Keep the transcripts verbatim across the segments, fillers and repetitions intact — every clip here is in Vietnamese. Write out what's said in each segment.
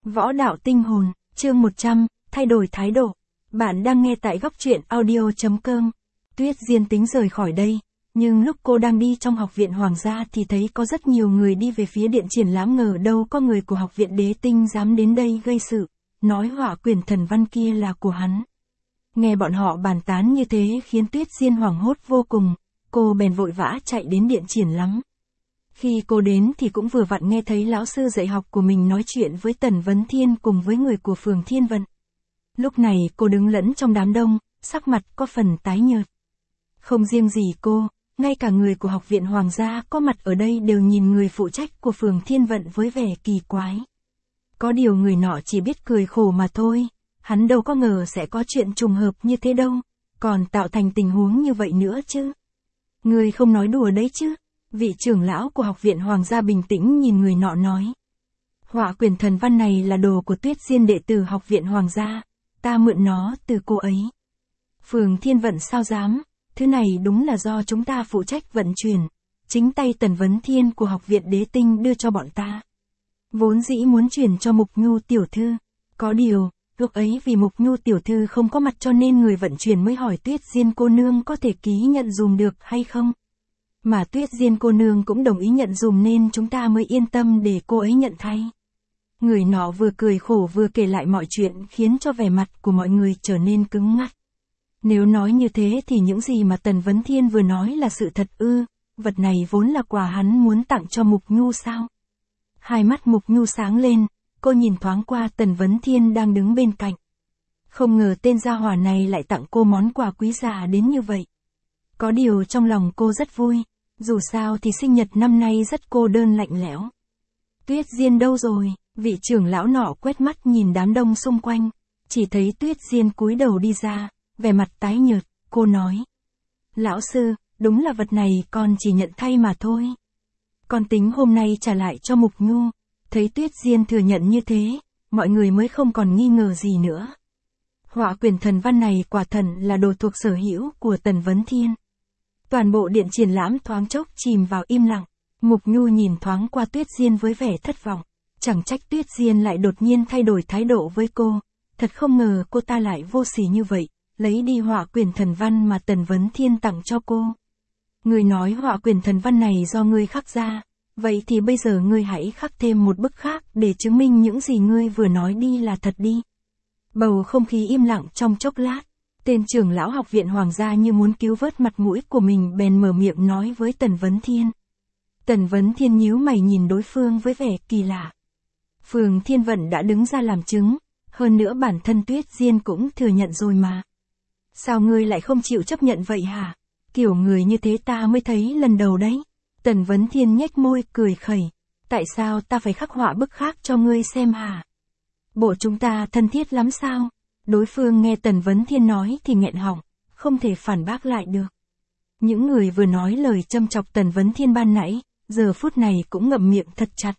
Võ đạo tinh hồn, chương một trăm, thay đổi thái độ. Bạn đang nghe tại góc truyện audio.com. Tuyết Diên tính rời khỏi đây, nhưng lúc cô đang đi trong học viện Hoàng gia thì thấy có rất nhiều người đi về phía điện triển lãm, ngờ đâu có người của học viện Đế Tinh dám đến đây gây sự, nói họa quyển thần văn kia là của hắn. Nghe bọn họ bàn tán như thế khiến Tuyết Diên hoảng hốt vô cùng, cô bèn vội vã chạy đến điện triển lãm. Khi cô đến thì cũng vừa vặn nghe thấy lão sư dạy học của mình nói chuyện với Tần Vấn Thiên cùng với người của phường Thiên Vận. Lúc này cô đứng lẫn trong đám đông, sắc mặt có phần tái nhợt. Không riêng gì cô, ngay cả người của học viện Hoàng gia có mặt ở đây đều nhìn người phụ trách của phường Thiên Vận với vẻ kỳ quái. Có điều người nọ chỉ biết cười khổ mà thôi, hắn đâu có ngờ sẽ có chuyện trùng hợp như thế đâu, còn tạo thành tình huống như vậy nữa chứ. Người không nói đùa đấy chứ. Vị trưởng lão của học viện Hoàng gia bình tĩnh nhìn người nọ nói. Họa quyển thần văn này là đồ của Tuyết Diên, đệ tử học viện Hoàng gia, ta mượn nó từ cô ấy. Phường Thiên Vận sao dám, thứ này đúng là do chúng ta phụ trách vận chuyển, chính tay Tần Vấn Thiên của học viện Đế Tinh đưa cho bọn ta. Vốn dĩ muốn chuyển cho Mục Nhu tiểu thư, có điều, lúc ấy vì Mục Nhu tiểu thư không có mặt cho nên người vận chuyển mới hỏi Tuyết Diên cô nương có thể ký nhận dùm được hay không. Mà Tuyết Diên cô nương cũng đồng ý nhận dùm nên chúng ta mới yên tâm để cô ấy nhận thay. Người nọ vừa cười khổ vừa kể lại mọi chuyện khiến cho vẻ mặt của mọi người trở nên cứng ngắc. Nếu nói như thế thì những gì mà Tần Vấn Thiên vừa nói là sự thật ư, vật này vốn là quà hắn muốn tặng cho Mục Nhu sao? Hai mắt Mục Nhu sáng lên, cô nhìn thoáng qua Tần Vấn Thiên đang đứng bên cạnh. Không ngờ tên gia hỏa này lại tặng cô món quà quý giá đến như vậy. Có điều trong lòng cô rất vui, dù sao thì sinh nhật năm nay rất cô đơn lạnh lẽo. Tuyết Diên đâu rồi? Vị trưởng lão nọ quét mắt nhìn đám đông xung quanh, chỉ thấy Tuyết Diên cúi đầu đi ra, vẻ mặt tái nhợt, cô nói. Lão sư, đúng là vật này con chỉ nhận thay mà thôi. Con tính hôm nay trả lại cho Mục Nhu. Thấy Tuyết Diên thừa nhận như thế, mọi người mới không còn nghi ngờ gì nữa. Họa quyển thần văn này quả thần là đồ thuộc sở hữu của Tần Vấn Thiên. Toàn bộ điện triển lãm thoáng chốc chìm vào im lặng. Mục Nhu nhìn thoáng qua Tuyết Diên với vẻ thất vọng. Chẳng trách Tuyết Diên lại đột nhiên thay đổi thái độ với cô. Thật không ngờ cô ta lại vô sỉ như vậy, lấy đi họa quyển thần văn mà Tần Vấn Thiên tặng cho cô. Người nói họa quyển thần văn này do ngươi khắc ra. Vậy thì bây giờ ngươi hãy khắc thêm một bức khác để chứng minh những gì ngươi vừa nói đi là thật đi. Bầu không khí im lặng trong chốc lát. Tên trưởng lão học viện Hoàng gia như muốn cứu vớt mặt mũi của mình bèn mở miệng nói với Tần Vấn Thiên. Tần Vấn Thiên nhíu mày nhìn đối phương với vẻ kỳ lạ. Phường Thiên Vận đã đứng ra làm chứng, hơn nữa bản thân Tuyết Diên cũng thừa nhận rồi mà. Sao ngươi lại không chịu chấp nhận vậy hả? Kiểu người như thế ta mới thấy lần đầu đấy. Tần Vấn Thiên nhếch môi cười khẩy. Tại sao ta phải khắc họa bức khác cho ngươi xem hả? Bộ chúng ta thân thiết lắm sao? Đối phương nghe Tần Vấn Thiên nói thì nghẹn họng, không thể phản bác lại được. Những người vừa nói lời châm chọc Tần Vấn Thiên ban nãy, giờ phút này cũng ngậm miệng thật chặt.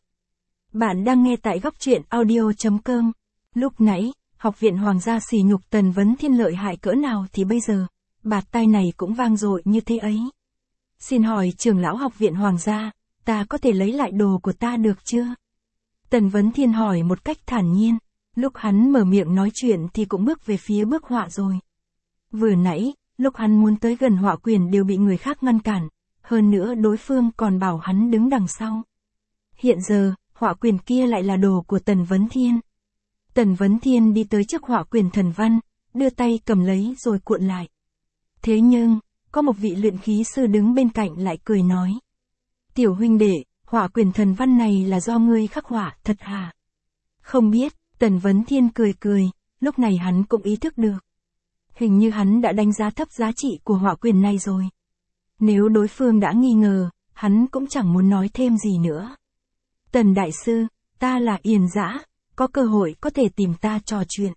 Bạn đang nghe tại góc truyện audio.com. Lúc nãy, học viện Hoàng gia sỉ nhục Tần Vấn Thiên lợi hại cỡ nào thì bây giờ, bạt tai này cũng vang dội như thế ấy. Xin hỏi trưởng lão học viện Hoàng gia, ta có thể lấy lại đồ của ta được chưa? Tần Vấn Thiên hỏi một cách thản nhiên. Lúc hắn mở miệng nói chuyện thì cũng bước về phía bức họa rồi. Vừa nãy, lúc hắn muốn tới gần họa quyển đều bị người khác ngăn cản, hơn nữa đối phương còn bảo hắn đứng đằng sau. Hiện giờ, họa quyển kia lại là đồ của Tần Vấn Thiên. Tần Vấn Thiên đi tới trước họa quyển thần văn, đưa tay cầm lấy rồi cuộn lại. Thế nhưng, có một vị luyện khí sư đứng bên cạnh lại cười nói. Tiểu huynh đệ, họa quyển thần văn này là do ngươi khắc họa thật hả? Không biết. Tần Vấn Thiên cười cười, lúc này hắn cũng ý thức được. Hình như hắn đã đánh giá thấp giá trị của họa quyển này rồi. Nếu đối phương đã nghi ngờ, hắn cũng chẳng muốn nói thêm gì nữa. Tần đại sư, ta là Yền Dã, có cơ hội có thể tìm ta trò chuyện.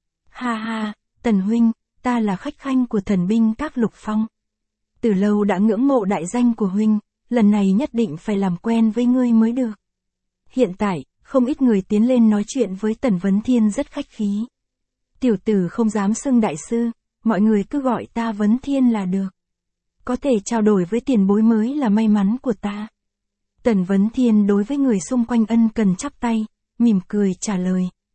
Ha ha, Tần huynh, ta là khách khanh của thần binh các Lục Phong. Từ lâu đã ngưỡng mộ đại danh của huynh, lần này nhất định phải làm quen với ngươi mới được. Hiện tại, không ít người tiến lên nói chuyện với Tần Vấn Thiên rất khách khí. Tiểu tử không dám xưng đại sư, mọi người cứ gọi ta Vấn Thiên là được. Có thể trao đổi với tiền bối mới là may mắn của ta. Tần Vấn Thiên đối với người xung quanh ân cần chắp tay, mỉm cười trả lời,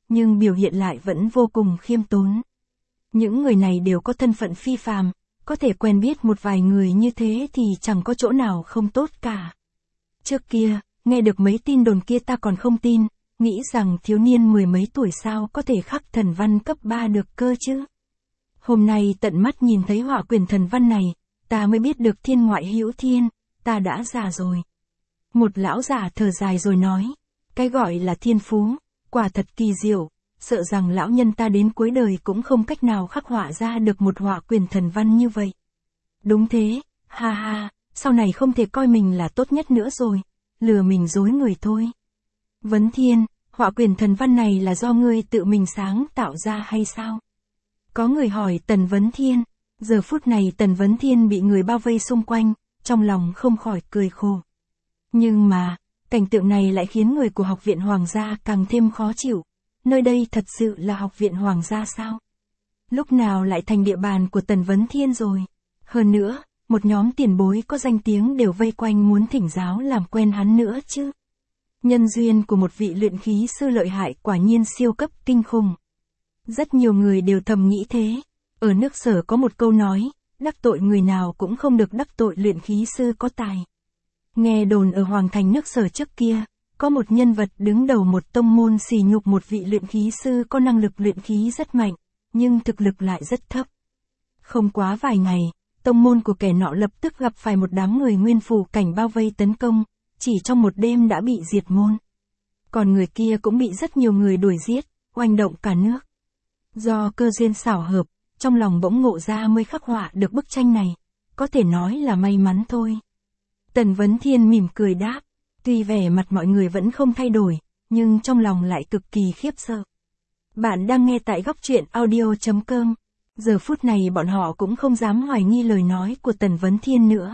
nhưng biểu hiện lại vẫn vô cùng khiêm tốn. Những người này đều có thân phận phi phàm, có thể quen biết một vài người như thế thì chẳng có chỗ nào không tốt cả. Trước kia, nghe được mấy tin đồn kia ta còn không tin, nghĩ rằng thiếu niên mười mấy tuổi sao có thể khắc thần văn cấp ba được cơ chứ. Hôm nay tận mắt nhìn thấy họa quyền thần văn này, ta mới biết được thiên ngoại hữu thiên, ta đã già rồi. Một lão già thở dài rồi nói, cái gọi là thiên phú, quả thật kỳ diệu, sợ rằng lão nhân ta đến cuối đời cũng không cách nào khắc họa ra được một họa quyền thần văn như vậy. Đúng thế, ha ha, sau này không thể coi mình là tốt nhất nữa rồi, lừa mình dối người thôi. Vấn Thiên, họa quyền thần văn này là do ngươi tự mình sáng tạo ra hay sao? Có người hỏi Tần Vấn Thiên, giờ phút này Tần Vấn Thiên bị người bao vây xung quanh, trong lòng không khỏi cười khổ. Nhưng mà, cảnh tượng này lại khiến người của Học viện Hoàng gia càng thêm khó chịu. Nơi đây thật sự là Học viện Hoàng gia sao? Lúc nào lại thành địa bàn của Tần Vấn Thiên rồi? Hơn nữa, một nhóm tiền bối có danh tiếng đều vây quanh muốn thỉnh giáo làm quen hắn nữa chứ. Nhân duyên của một vị luyện khí sư lợi hại quả nhiên siêu cấp kinh khủng. Rất nhiều người đều thầm nghĩ thế. Ở nước Sở có một câu nói, đắc tội người nào cũng không được đắc tội luyện khí sư có tài. Nghe đồn ở Hoàng thành nước Sở trước kia, có một nhân vật đứng đầu một tông môn sỉ nhục một vị luyện khí sư có năng lực luyện khí rất mạnh, nhưng thực lực lại rất thấp. Không quá vài ngày, tông môn của kẻ nọ lập tức gặp phải một đám người nguyên phủ cảnh bao vây tấn công, chỉ trong một đêm đã bị diệt môn. Còn người kia cũng bị rất nhiều người đuổi giết, oanh động cả nước. Do cơ duyên xảo hợp, trong lòng bỗng ngộ ra mới khắc họa được bức tranh này, có thể nói là may mắn thôi. Tần Vấn Thiên mỉm cười đáp, tuy vẻ mặt mọi người vẫn không thay đổi, nhưng trong lòng lại cực kỳ khiếp sợ. Bạn đang nghe tại góc truyện audio chấm com. Giờ phút này bọn họ cũng không dám hoài nghi lời nói của Tần Vấn Thiên nữa.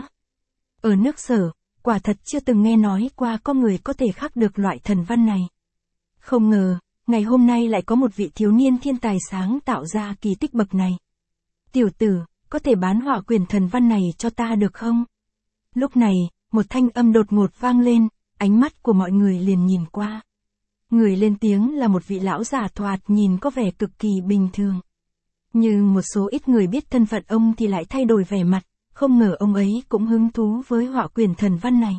Ở nước Sở, quả thật chưa từng nghe nói qua có người có thể khắc được loại thần văn này. Không ngờ, ngày hôm nay lại có một vị thiếu niên thiên tài sáng tạo ra kỳ tích bậc này. Tiểu tử, có thể bán họa quyền thần văn này cho ta được không? Lúc này, một thanh âm đột ngột vang lên, ánh mắt của mọi người liền nhìn qua. Người lên tiếng là một vị lão già thoạt nhìn có vẻ cực kỳ bình thường. Nhưng một số ít người biết thân phận ông thì lại thay đổi vẻ mặt, không ngờ ông ấy cũng hứng thú với họa quyền thần văn này.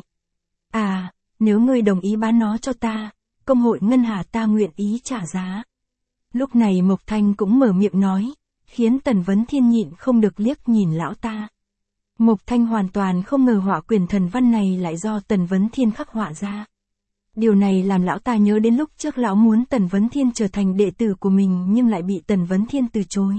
À, nếu ngươi đồng ý bán nó cho ta, công hội Ngân Hà ta nguyện ý trả giá. Lúc này Mộc Thanh cũng mở miệng nói, khiến Tần Vấn Thiên nhịn không được liếc nhìn lão ta. Mộc Thanh hoàn toàn không ngờ họa quyền thần văn này lại do Tần Vấn Thiên khắc họa ra. Điều này làm lão ta nhớ đến lúc trước lão muốn Tần Vấn Thiên trở thành đệ tử của mình nhưng lại bị Tần Vấn Thiên từ chối.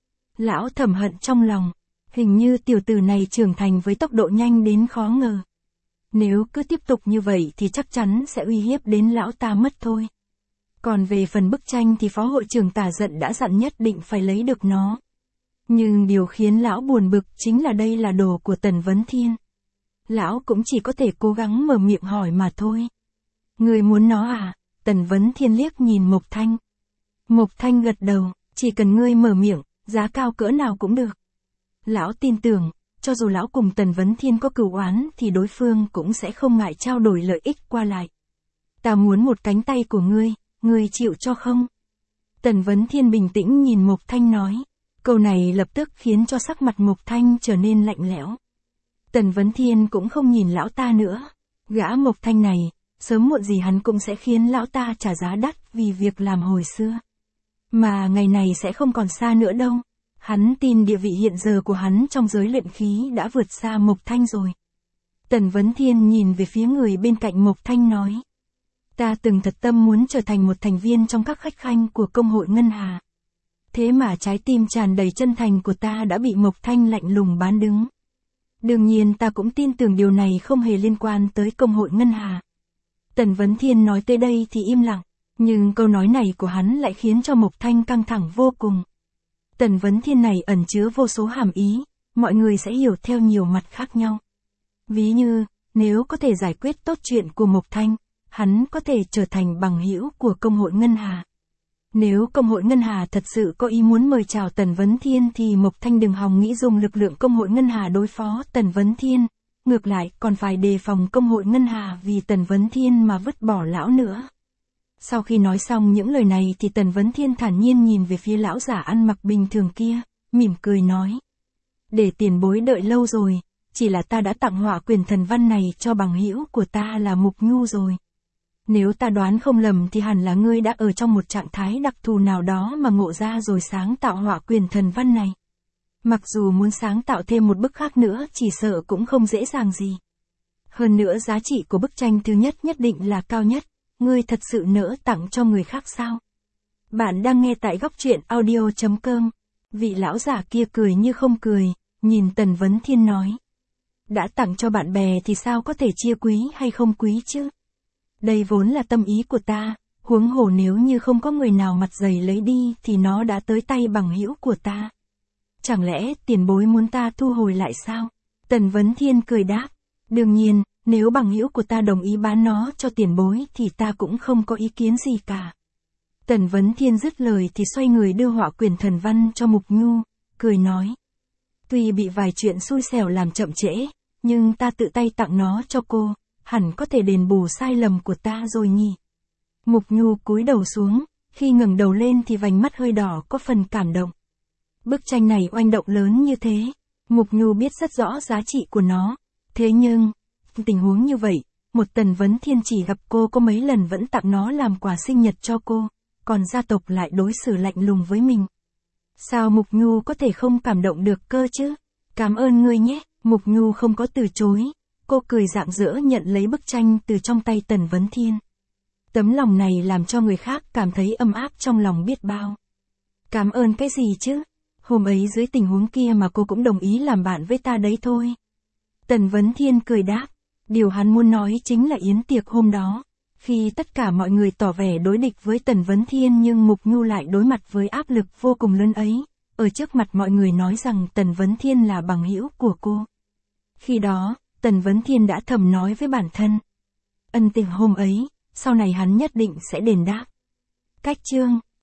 Lão thầm hận trong lòng, hình như tiểu tử này trưởng thành với tốc độ nhanh đến khó ngờ. Nếu cứ tiếp tục như vậy thì chắc chắn sẽ uy hiếp đến lão ta mất thôi. Còn về phần bức tranh thì phó hội trưởng Tả Giận đã dặn nhất định phải lấy được nó. Nhưng điều khiến lão buồn bực chính là đây là đồ của Tần Vấn Thiên. Lão cũng chỉ có thể cố gắng mở miệng hỏi mà thôi. Người muốn nó à? Tần Vấn Thiên liếc nhìn Mộc Thanh. Mộc Thanh gật đầu, chỉ cần ngươi mở miệng, giá cao cỡ nào cũng được. Lão tin tưởng, cho dù lão cùng Tần Vấn Thiên có cửu oán thì đối phương cũng sẽ không ngại trao đổi lợi ích qua lại. Ta muốn một cánh tay của ngươi, ngươi chịu cho không? Tần Vấn Thiên bình tĩnh nhìn Mộc Thanh nói. Câu này lập tức khiến cho sắc mặt Mộc Thanh trở nên lạnh lẽo. Tần Vấn Thiên cũng không nhìn lão ta nữa. Gã Mộc Thanh này, sớm muộn gì hắn cũng sẽ khiến lão ta trả giá đắt vì việc làm hồi xưa. Mà ngày này sẽ không còn xa nữa đâu. Hắn tin địa vị hiện giờ của hắn trong giới luyện khí đã vượt xa Mộc Thanh rồi. Tần Vấn Thiên nhìn về phía người bên cạnh Mộc Thanh nói. Ta từng thật tâm muốn trở thành một thành viên trong các khách khanh của công hội Ngân Hà. Thế mà trái tim tràn đầy chân thành của ta đã bị Mộc Thanh lạnh lùng bán đứng. Đương nhiên ta cũng tin tưởng điều này không hề liên quan tới công hội Ngân Hà. Tần Vấn Thiên nói tới đây thì im lặng, nhưng câu nói này của hắn lại khiến cho Mộc Thanh căng thẳng vô cùng. Tần Vấn Thiên này ẩn chứa vô số hàm ý, mọi người sẽ hiểu theo nhiều mặt khác nhau. Ví như, nếu có thể giải quyết tốt chuyện của Mộc Thanh, hắn có thể trở thành bằng hữu của công hội Ngân Hà. Nếu công hội Ngân Hà thật sự có ý muốn mời chào Tần Vấn Thiên thì Mộc Thanh đừng hòng nghĩ dùng lực lượng công hội Ngân Hà đối phó Tần Vấn Thiên, ngược lại còn phải đề phòng công hội Ngân Hà vì Tần Vấn Thiên mà vứt bỏ lão nữa. Sau khi nói xong những lời này thì Tần Vấn Thiên thản nhiên nhìn về phía lão giả ăn mặc bình thường kia, mỉm cười nói. Để tiền bối đợi lâu rồi, chỉ là ta đã tặng họa quyền thần văn này cho bằng hữu của ta là Mục Nhu rồi. Nếu ta đoán không lầm thì hẳn là ngươi đã ở trong một trạng thái đặc thù nào đó mà ngộ ra rồi sáng tạo họa quyền thần văn này. Mặc dù muốn sáng tạo thêm một bức khác nữa chỉ sợ cũng không dễ dàng gì. Hơn nữa giá trị của bức tranh thứ nhất nhất định là cao nhất, ngươi thật sự nỡ tặng cho người khác sao? Bạn đang nghe tại góc truyện audio chấm com. Vị lão giả kia cười như không cười, nhìn Tần Vấn Thiên nói. Đã tặng cho bạn bè thì sao có thể chia quý hay không quý chứ? Đây vốn là tâm ý của ta, huống hồ nếu như không có người nào mặt dày lấy đi thì nó đã tới tay bằng hữu của ta. Chẳng lẽ tiền bối muốn ta thu hồi lại sao? Tần Vấn Thiên cười đáp. Đương nhiên, nếu bằng hữu của ta đồng ý bán nó cho tiền bối thì ta cũng không có ý kiến gì cả. Tần Vấn Thiên dứt lời thì xoay người đưa họa quyền thần văn cho Mục Nhu, cười nói. Tuy bị vài chuyện xui xẻo làm chậm trễ, nhưng ta tự tay tặng nó cho cô, hẳn có thể đền bù sai lầm của ta rồi nhỉ. Mục Nhu cúi đầu xuống, khi ngẩng đầu lên thì vành mắt hơi đỏ có phần cảm động. Bức tranh này oanh động lớn như thế, Mục Nhu biết rất rõ giá trị của nó. Thế nhưng, tình huống như vậy, một Tần Vấn Thiên chỉ gặp cô có mấy lần vẫn tặng nó làm quà sinh nhật cho cô, còn gia tộc lại đối xử lạnh lùng với mình. Sao Mục Nhu có thể không cảm động được cơ chứ? Cảm ơn ngươi nhé, Mục Nhu không có từ chối, cô cười rạng rỡ nhận lấy bức tranh từ trong tay Tần Vấn Thiên. Tấm lòng này làm cho người khác cảm thấy ấm áp trong lòng biết bao. Cảm ơn cái gì chứ? Hôm ấy dưới tình huống kia mà cô cũng đồng ý làm bạn với ta đấy thôi. Tần Vấn Thiên cười đáp, điều hắn muốn nói chính là yến tiệc hôm đó. Khi tất cả mọi người tỏ vẻ đối địch với Tần Vấn Thiên nhưng Mục Nhu lại đối mặt với áp lực vô cùng lớn ấy, ở trước mặt mọi người nói rằng Tần Vấn Thiên là bằng hữu của cô. Khi đó, Tần Vấn Thiên đã thầm nói với bản thân. Ân tình hôm ấy, sau này hắn nhất định sẽ đền đáp. Cách chương